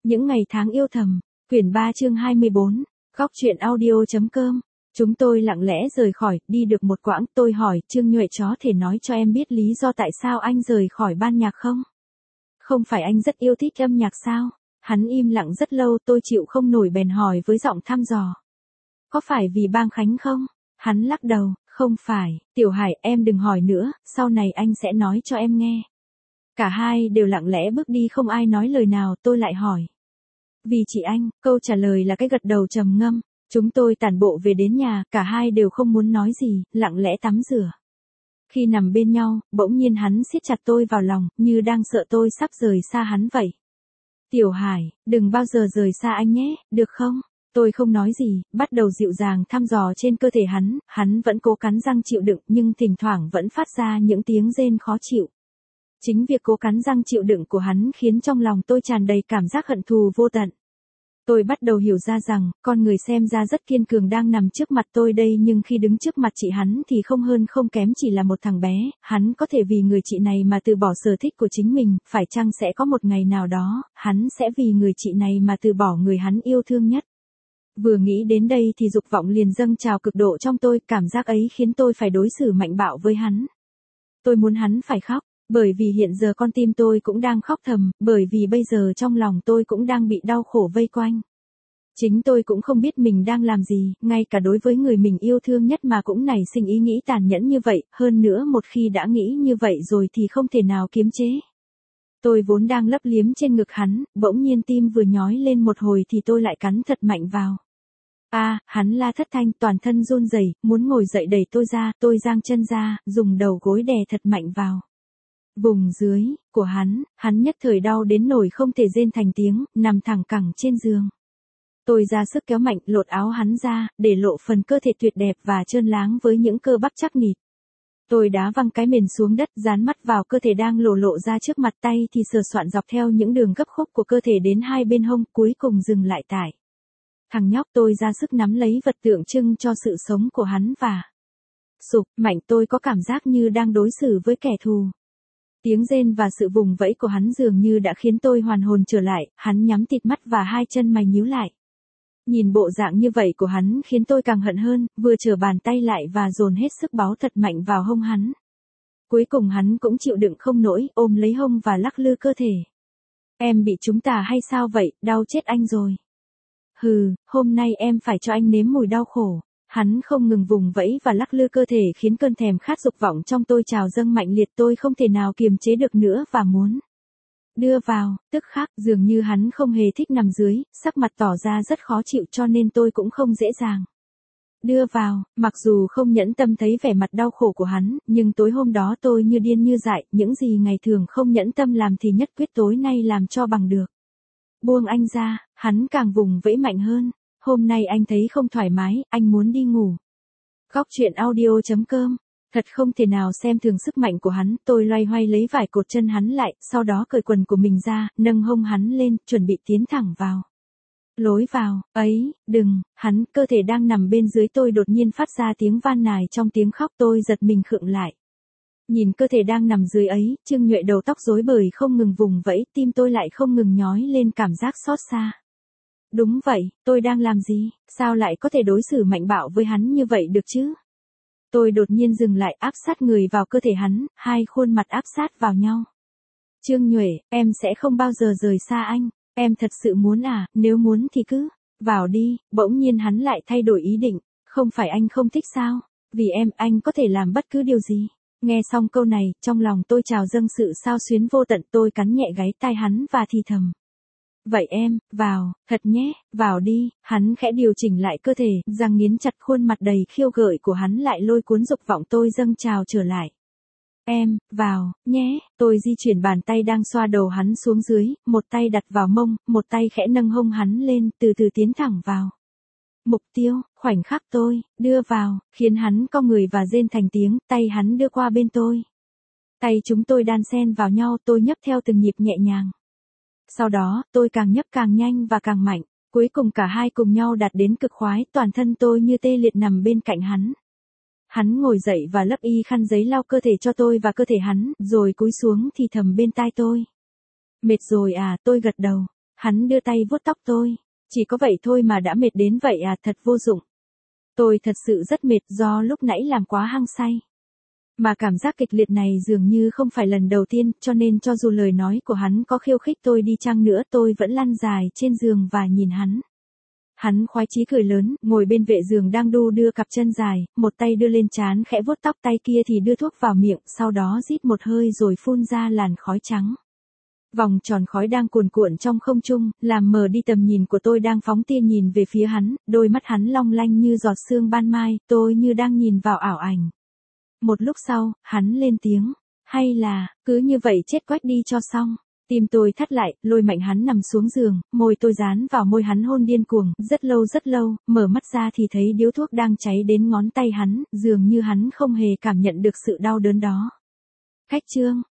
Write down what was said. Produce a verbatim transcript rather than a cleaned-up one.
Những ngày tháng yêu thầm, quyển ba chương hai mươi bốn, góc truyện audio.com. Chúng tôi lặng lẽ rời khỏi, đi được một quãng, tôi hỏi, Trương Nhuệ chó thể nói cho em biết lý do tại sao anh rời khỏi ban nhạc không? Không phải anh rất yêu thích âm nhạc sao? Hắn im lặng rất lâu, tôi chịu không nổi bèn hỏi với giọng thăm dò. Có phải vì Bang Khánh không? Hắn lắc đầu, không phải, Tiểu Hải, em đừng hỏi nữa, sau này anh sẽ nói cho em nghe. Cả hai đều lặng lẽ bước đi, không ai nói lời nào, tôi lại hỏi. Vì chị anh, câu trả lời là cái gật đầu trầm ngâm. Chúng tôi tản bộ về đến nhà, cả hai đều không muốn nói gì, lặng lẽ tắm rửa. Khi nằm bên nhau, bỗng nhiên hắn siết chặt tôi vào lòng, như đang sợ tôi sắp rời xa hắn vậy. Tiểu Hải, đừng bao giờ rời xa anh nhé, được không? Tôi không nói gì, bắt đầu dịu dàng thăm dò trên cơ thể hắn, hắn vẫn cố cắn răng chịu đựng nhưng thỉnh thoảng vẫn phát ra những tiếng rên khó chịu. Chính việc cố cắn răng chịu đựng của hắn khiến trong lòng tôi tràn đầy cảm giác hận thù vô tận. Tôi bắt đầu hiểu ra rằng, con người xem ra rất kiên cường đang nằm trước mặt tôi đây, nhưng khi đứng trước mặt chị hắn thì không hơn không kém chỉ là một thằng bé, hắn có thể vì người chị này mà từ bỏ sở thích của chính mình, phải chăng sẽ có một ngày nào đó, hắn sẽ vì người chị này mà từ bỏ người hắn yêu thương nhất. Vừa nghĩ đến đây thì dục vọng liền dâng trào cực độ trong tôi, cảm giác ấy khiến tôi phải đối xử mạnh bạo với hắn. Tôi muốn hắn phải khóc. Bởi vì hiện giờ con tim tôi cũng đang khóc thầm, bởi vì bây giờ trong lòng tôi cũng đang bị đau khổ vây quanh. Chính tôi cũng không biết mình đang làm gì, ngay cả đối với người mình yêu thương nhất mà cũng nảy sinh ý nghĩ tàn nhẫn như vậy, hơn nữa một khi đã nghĩ như vậy rồi thì không thể nào kiềm chế. Tôi vốn đang lấp liếm trên ngực hắn, bỗng nhiên tim vừa nhói lên một hồi thì tôi lại cắn thật mạnh vào. A, à, hắn la thất thanh, toàn thân run rẩy, muốn ngồi dậy đẩy tôi ra, tôi giang chân ra, dùng đầu gối đè thật mạnh vào. Vùng dưới của hắn, hắn nhất thời đau đến nỗi không thể rên thành tiếng, nằm thẳng cẳng trên giường. Tôi ra sức kéo mạnh, lột áo hắn ra, để lộ phần cơ thể tuyệt đẹp và trơn láng với những cơ bắp chắc nịt. Tôi đá văng cái mền xuống đất, dán mắt vào cơ thể đang lộ lộ ra trước mặt, tay thì sờ soạn dọc theo những đường gấp khúc của cơ thể đến hai bên hông, cuối cùng dừng lại tại. Thằng nhóc, tôi ra sức nắm lấy vật tượng trưng cho sự sống của hắn và sụp mạnh, tôi có cảm giác như đang đối xử với kẻ thù. Tiếng rên và sự vùng vẫy của hắn dường như đã khiến tôi hoàn hồn trở lại, hắn nhắm tịt mắt và hai chân mày nhíu lại. Nhìn bộ dạng như vậy của hắn khiến tôi càng hận hơn, vừa trở bàn tay lại và dồn hết sức báu thật mạnh vào hông hắn. Cuối cùng hắn cũng chịu đựng không nổi, ôm lấy hông và lắc lư cơ thể. Em bị trúng tà hay sao vậy, đau chết anh rồi. Hừ, hôm nay em phải cho anh nếm mùi đau khổ. Hắn không ngừng vùng vẫy và lắc lư cơ thể khiến cơn thèm khát dục vọng trong tôi trào dâng mạnh liệt, tôi không thể nào kiềm chế được nữa và muốn đưa vào, tức khắc, dường như hắn không hề thích nằm dưới, sắc mặt tỏ ra rất khó chịu cho nên tôi cũng không dễ dàng đưa vào, mặc dù không nhẫn tâm thấy vẻ mặt đau khổ của hắn, nhưng tối hôm đó tôi như điên như dại, những gì ngày thường không nhẫn tâm làm thì nhất quyết tối nay làm cho bằng được. Buông anh ra, hắn càng vùng vẫy mạnh hơn. Hôm nay anh thấy không thoải mái, anh muốn đi ngủ. Góc truyện audio.com. Thật không thể nào xem thường sức mạnh của hắn, tôi loay hoay lấy vải cột chân hắn lại, sau đó cởi quần của mình ra, nâng hông hắn lên, chuẩn bị tiến thẳng vào. Lối vào, ấy, đừng, hắn, cơ thể đang nằm bên dưới tôi đột nhiên phát ra tiếng van nài, trong tiếng khóc tôi giật mình khựng lại. Nhìn cơ thể đang nằm dưới ấy, Trương Nhuệ đầu tóc rối bời không ngừng vùng vẫy, tim tôi lại không ngừng nhói lên cảm giác xót xa. Đúng vậy, tôi đang làm gì, sao lại có thể đối xử mạnh bạo với hắn như vậy được chứ? Tôi đột nhiên dừng lại, áp sát người vào cơ thể hắn, hai khuôn mặt áp sát vào nhau. Trương Nhuệ, em sẽ không bao giờ rời xa anh, em thật sự muốn à, nếu muốn thì cứ vào đi. Bỗng nhiên hắn lại thay đổi ý định, không phải anh không thích sao, vì em, anh có thể làm bất cứ điều gì. Nghe xong câu này, trong lòng tôi trào dâng sự xao xuyến vô tận, tôi cắn nhẹ gáy tai hắn và thì thầm. Vậy em, vào, thật nhé, vào đi, hắn khẽ điều chỉnh lại cơ thể, răng nghiến chặt, khuôn mặt đầy khiêu gợi của hắn lại lôi cuốn dục vọng tôi dâng trào trở lại. Em, vào, nhé, tôi di chuyển bàn tay đang xoa đầu hắn xuống dưới, một tay đặt vào mông, một tay khẽ nâng hông hắn lên, từ từ tiến thẳng vào. Mục tiêu, khoảnh khắc tôi, đưa vào, khiến hắn cong người và rên thành tiếng, tay hắn đưa qua bên tôi. Tay chúng tôi đan xen vào nhau, tôi nhấp theo từng nhịp nhẹ nhàng. Sau đó, tôi càng nhấp càng nhanh và càng mạnh, cuối cùng cả hai cùng nhau đạt đến cực khoái, toàn thân tôi như tê liệt nằm bên cạnh hắn. Hắn ngồi dậy và lấp y khăn giấy lau cơ thể cho tôi và cơ thể hắn, rồi cúi xuống thì thầm bên tai tôi. Mệt rồi à, tôi gật đầu. Hắn đưa tay vuốt tóc tôi. Chỉ có vậy thôi mà đã mệt đến vậy à, thật vô dụng. Tôi thật sự rất mệt do lúc nãy làm quá hăng say. Mà cảm giác kịch liệt này dường như không phải lần đầu tiên, cho nên cho dù lời nói của hắn có khiêu khích tôi đi chăng nữa tôi vẫn lăn dài trên giường và nhìn hắn. Hắn khoái chí cười lớn, ngồi bên vệ giường đang đu đưa cặp chân dài, một tay đưa lên trán khẽ vuốt tóc, tay kia thì đưa thuốc vào miệng, sau đó rít một hơi rồi phun ra làn khói trắng. Vòng tròn khói đang cuồn cuộn trong không trung, làm mờ đi tầm nhìn của tôi đang phóng tia nhìn về phía hắn, đôi mắt hắn long lanh như giọt sương ban mai, tôi như đang nhìn vào ảo ảnh. Một lúc sau, hắn lên tiếng, hay là, cứ như vậy chết quách đi cho xong. Tim tôi thắt lại, lôi mạnh hắn nằm xuống giường, môi tôi dán vào môi hắn hôn điên cuồng, rất lâu rất lâu, mở mắt ra thì thấy điếu thuốc đang cháy đến ngón tay hắn, dường như hắn không hề cảm nhận được sự đau đớn đó. Khách chương